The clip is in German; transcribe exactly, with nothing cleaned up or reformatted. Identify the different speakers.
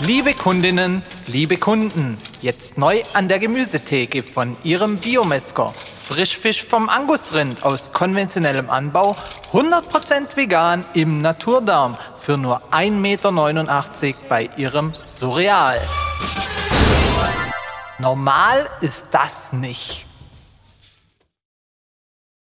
Speaker 1: Liebe Kundinnen, liebe Kunden, jetzt neu an der Gemüsetheke von Ihrem Biometzger. Frischfisch vom Angusrind aus konventionellem Anbau, hundert Prozent vegan im Naturdarm für nur ein Meter neunundachtzig bei Ihrem Surreal. Normal ist das nicht.